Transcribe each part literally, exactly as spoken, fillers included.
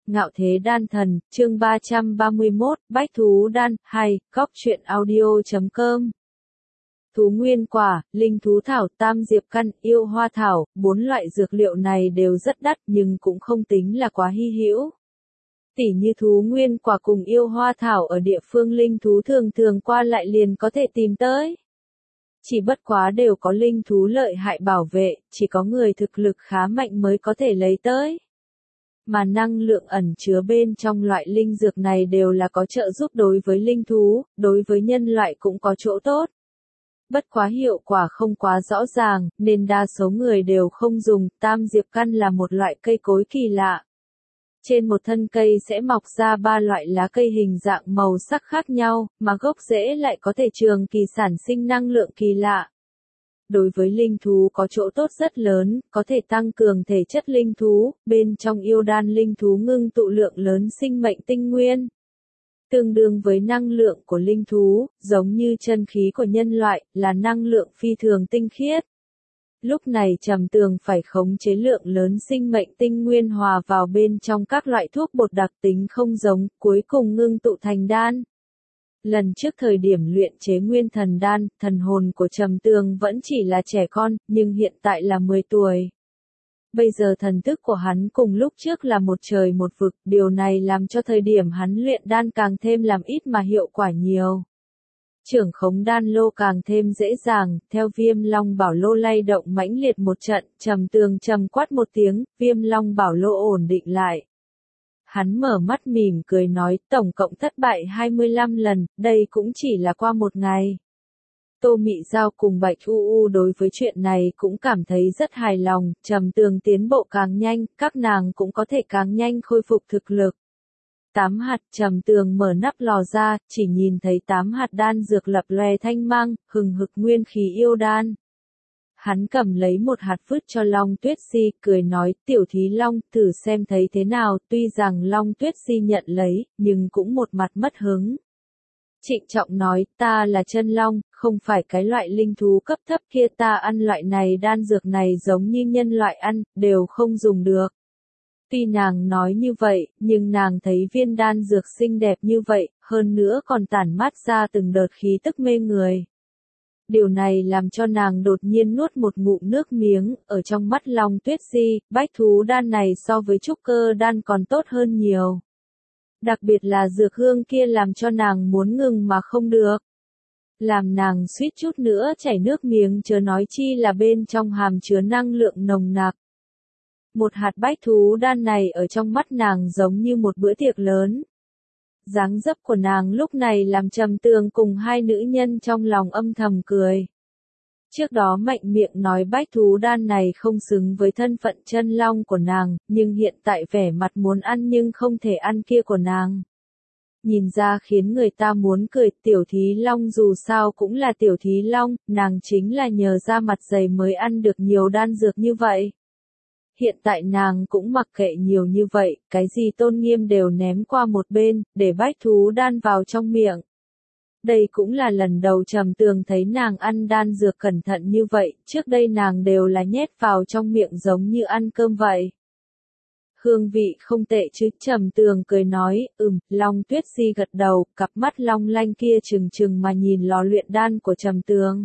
Ngạo Thế Đan Thần, chương ba trăm ba mươi mốt, Bách Thú Đan, hai, góc truyện audio chấm com. Thú nguyên quả, linh thú thảo, tam diệp căn, yêu hoa thảo, bốn loại dược liệu này đều rất đắt nhưng cũng không tính là quá hy hữu. Tỉ như thú nguyên quả cùng yêu hoa thảo ở địa phương linh thú thường thường qua lại liền có thể tìm tới. Chỉ bất quá đều có linh thú lợi hại bảo vệ, chỉ có người thực lực khá mạnh mới có thể lấy tới. Mà năng lượng ẩn chứa bên trong loại linh dược này đều là có trợ giúp đối với linh thú, đối với nhân loại cũng có chỗ tốt. Bất quá hiệu quả không quá rõ ràng, nên đa số người đều không dùng. Tam diệp căn là một loại cây cối kỳ lạ. Trên một thân cây sẽ mọc ra ba loại lá cây hình dạng màu sắc khác nhau, mà gốc rễ lại có thể trường kỳ sản sinh năng lượng kỳ lạ. Đối với linh thú có chỗ tốt rất lớn, có thể tăng cường thể chất linh thú, bên trong yêu đan linh thú ngưng tụ lượng lớn sinh mệnh tinh nguyên. Tương đương với năng lượng của linh thú, giống như chân khí của nhân loại, là năng lượng phi thường tinh khiết. Lúc này Trầm Tường phải khống chế lượng lớn sinh mệnh tinh nguyên hòa vào bên trong các loại thuốc bột đặc tính không giống, cuối cùng ngưng tụ thành đan. Lần trước thời điểm luyện chế nguyên thần đan, thần hồn của Trầm Tường vẫn chỉ là trẻ con, nhưng hiện tại là mười tuổi. Bây giờ thần thức của hắn cùng lúc trước là một trời một vực, điều này làm cho thời điểm hắn luyện đan càng thêm làm ít mà hiệu quả nhiều. Trưởng khống đan lô càng thêm dễ dàng, theo Viêm Long Bảo Lô lay động mãnh liệt một trận, Trầm Tường trầm quát một tiếng, Viêm Long Bảo Lô ổn định lại. Hắn mở mắt mỉm cười nói, tổng cộng thất bại hai mươi lăm lần, đây cũng chỉ là qua một ngày. Tô Mị Giao cùng Bạch U U đối với chuyện này cũng cảm thấy rất hài lòng, Trầm Tường tiến bộ càng nhanh, các nàng cũng có thể càng nhanh khôi phục thực lực. Tám hạt, Trầm Tường mở nắp lò ra, chỉ nhìn thấy tám hạt đan dược lập lòe thanh mang, hừng hực nguyên khí yêu đan. Hắn cầm lấy một hạt vứt cho Long Tuyết Si, cười nói, tiểu thí Long, thử xem thấy thế nào, tuy rằng Long Tuyết Si nhận lấy, nhưng cũng một mặt mất hứng. Trịnh trọng nói, ta là chân long, không phải cái loại linh thú cấp thấp kia, ta ăn loại này đan dược này giống như nhân loại ăn, đều không dùng được. Tuy nàng nói như vậy, nhưng nàng thấy viên đan dược xinh đẹp như vậy, hơn nữa còn tản mát ra từng đợt khí tức mê người. Điều này làm cho nàng đột nhiên nuốt một ngụm nước miếng, ở trong mắt Long Tuyết Si, bách thú đan này so với trúc cơ đan còn tốt hơn nhiều. Đặc biệt là dược hương kia làm cho nàng muốn ngừng mà không được. Làm nàng suýt chút nữa chảy nước miếng chớ nói chi là bên trong hàm chứa năng lượng nồng nặc. Một hạt bách thú đan này ở trong mắt nàng giống như một bữa tiệc lớn. Dáng dấp của nàng lúc này làm Trầm Tường cùng hai nữ nhân trong lòng âm thầm cười. Trước đó mạnh miệng nói bách thú đan này không xứng với thân phận chân long của nàng, nhưng hiện tại vẻ mặt muốn ăn nhưng không thể ăn kia của nàng. Nhìn ra khiến người ta muốn cười, tiểu thí long dù sao cũng là tiểu thí long, nàng chính là nhờ ra mặt dày mới ăn được nhiều đan dược như vậy. Hiện tại nàng cũng mặc kệ nhiều như vậy, cái gì tôn nghiêm đều ném qua một bên, để bách thú đan vào trong miệng. Đây cũng là lần đầu Trầm Tường thấy nàng ăn đan dược cẩn thận như vậy, trước đây nàng đều là nhét vào trong miệng giống như ăn cơm vậy. Hương vị không tệ chứ, Trầm Tường cười nói, ừm, Long Tuyết Si gật đầu, cặp mắt long lanh kia trừng trừng mà nhìn lò luyện đan của Trầm Tường.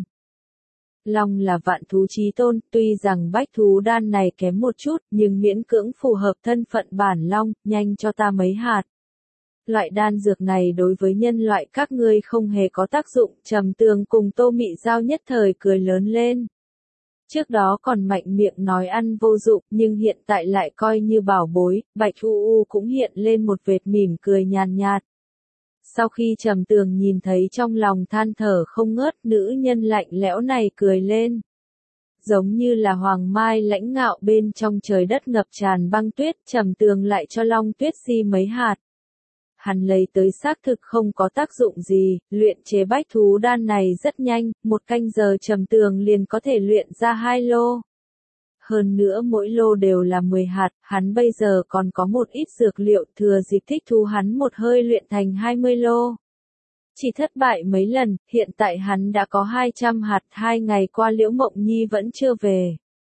Long là vạn thú chí tôn, tuy rằng bách thú đan này kém một chút, nhưng miễn cưỡng phù hợp thân phận bản long, nhanh cho ta mấy hạt. Loại đan dược này đối với nhân loại các ngươi không hề có tác dụng, Trầm Tường cùng Tô Mị Giao nhất thời cười lớn lên. Trước đó còn mạnh miệng nói ăn vô dụng, nhưng hiện tại lại coi như bảo bối, Bạch U U cũng hiện lên một vệt mỉm cười nhàn nhạt. Sau khi Trầm Tường nhìn thấy trong lòng than thở không ngớt, nữ nhân lạnh lẽo này cười lên. Giống như là hoàng mai lãnh ngạo bên trong trời đất ngập tràn băng tuyết, Trầm Tường lại cho Long Tuyết Si mấy hạt. Hắn lấy tới xác thực không có tác dụng gì, luyện chế bách thú đan này rất nhanh, một canh giờ Trầm Tường liền có thể luyện ra hai lô. Hơn nữa mỗi lô đều là mười hạt, hắn bây giờ còn có một ít dược liệu, thừa dịp thích thú hắn một hơi luyện thành hai mươi lô. Chỉ thất bại mấy lần, hiện tại hắn đã có hai trăm hạt, hai ngày qua Liễu Mộng Nhi vẫn chưa về.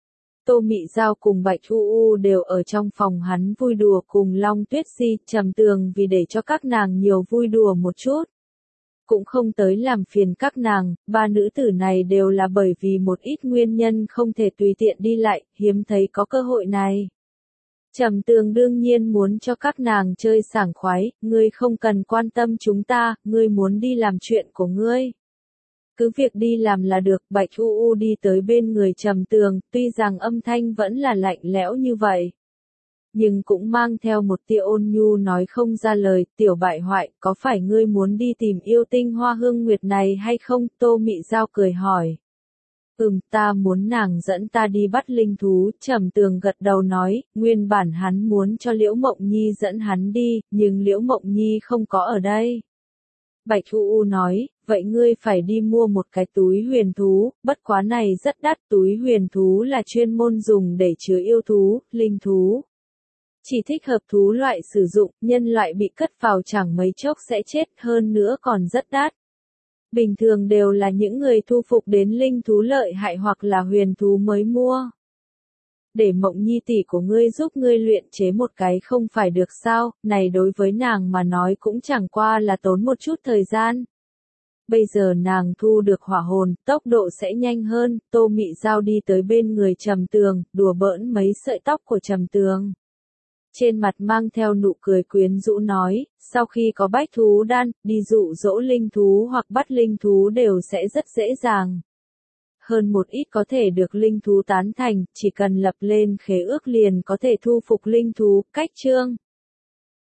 Tô Mị Giao cùng Bạch U U đều ở trong phòng hắn vui đùa cùng Long Tuyết Si, Trầm Tường vì để cho các nàng nhiều vui đùa một chút. Cũng không tới làm phiền các nàng, ba nữ tử này đều là bởi vì một ít nguyên nhân không thể tùy tiện đi lại, hiếm thấy có cơ hội này. Trầm Tường đương nhiên muốn cho các nàng chơi sảng khoái, ngươi không cần quan tâm chúng ta, ngươi muốn đi làm chuyện của ngươi. Cứ việc đi làm là được, Bạch U U đi tới bên người Trầm Tường, tuy rằng âm thanh vẫn là lạnh lẽo như vậy. Nhưng cũng mang theo một tia ôn nhu nói không ra lời, tiểu bại hoại, có phải ngươi muốn đi tìm yêu tinh Hoa Hương Nguyệt này hay không? Tô Mị Giao cười hỏi. Ừm, ta muốn nàng dẫn ta đi bắt linh thú, Trầm Tường gật đầu nói, nguyên bản hắn muốn cho Liễu Mộng Nhi dẫn hắn đi, nhưng Liễu Mộng Nhi không có ở đây. Bạch U U nói, vậy ngươi phải đi mua một cái túi huyền thú, bất quá này rất đắt, túi huyền thú là chuyên môn dùng để chứa yêu thú, linh thú. Chỉ thích hợp thú loại sử dụng, nhân loại bị cất vào chẳng mấy chốc sẽ chết, hơn nữa còn rất đắt. Bình thường đều là những người thu phục đến linh thú lợi hại hoặc là huyền thú mới mua. Để Mộng Nhi tỷ của ngươi giúp ngươi luyện chế một cái không phải được sao, này đối với nàng mà nói cũng chẳng qua là tốn một chút thời gian. Bây giờ nàng thu được hỏa hồn, tốc độ sẽ nhanh hơn, Tô Mị Giao đi tới bên người Trầm Tường, đùa bỡn mấy sợi tóc của Trầm Tường. Trên mặt mang theo nụ cười quyến rũ nói, sau khi có bách thú đan, đi dụ dỗ linh thú hoặc bắt linh thú đều sẽ rất dễ dàng. Hơn một ít có thể được linh thú tán thành, chỉ cần lập lên khế ước liền có thể thu phục linh thú, cách chương.